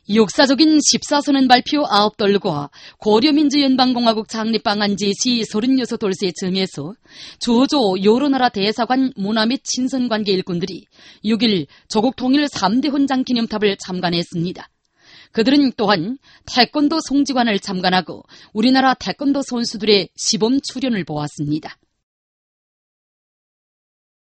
역사적인 14선언 발표 9돌과 고려민주연방공화국 창립 방한지 시 36돌쇠 즈음에서 조조 여러 나라 대사관 문화 및 친선관계 일꾼들이 6일 조국 통일 3대 훈장 기념탑을 참관했습니다. 그들은 또한 태권도 송지관을 참관하고 우리나라 태권도 선수들의 시범 출연을 보았습니다.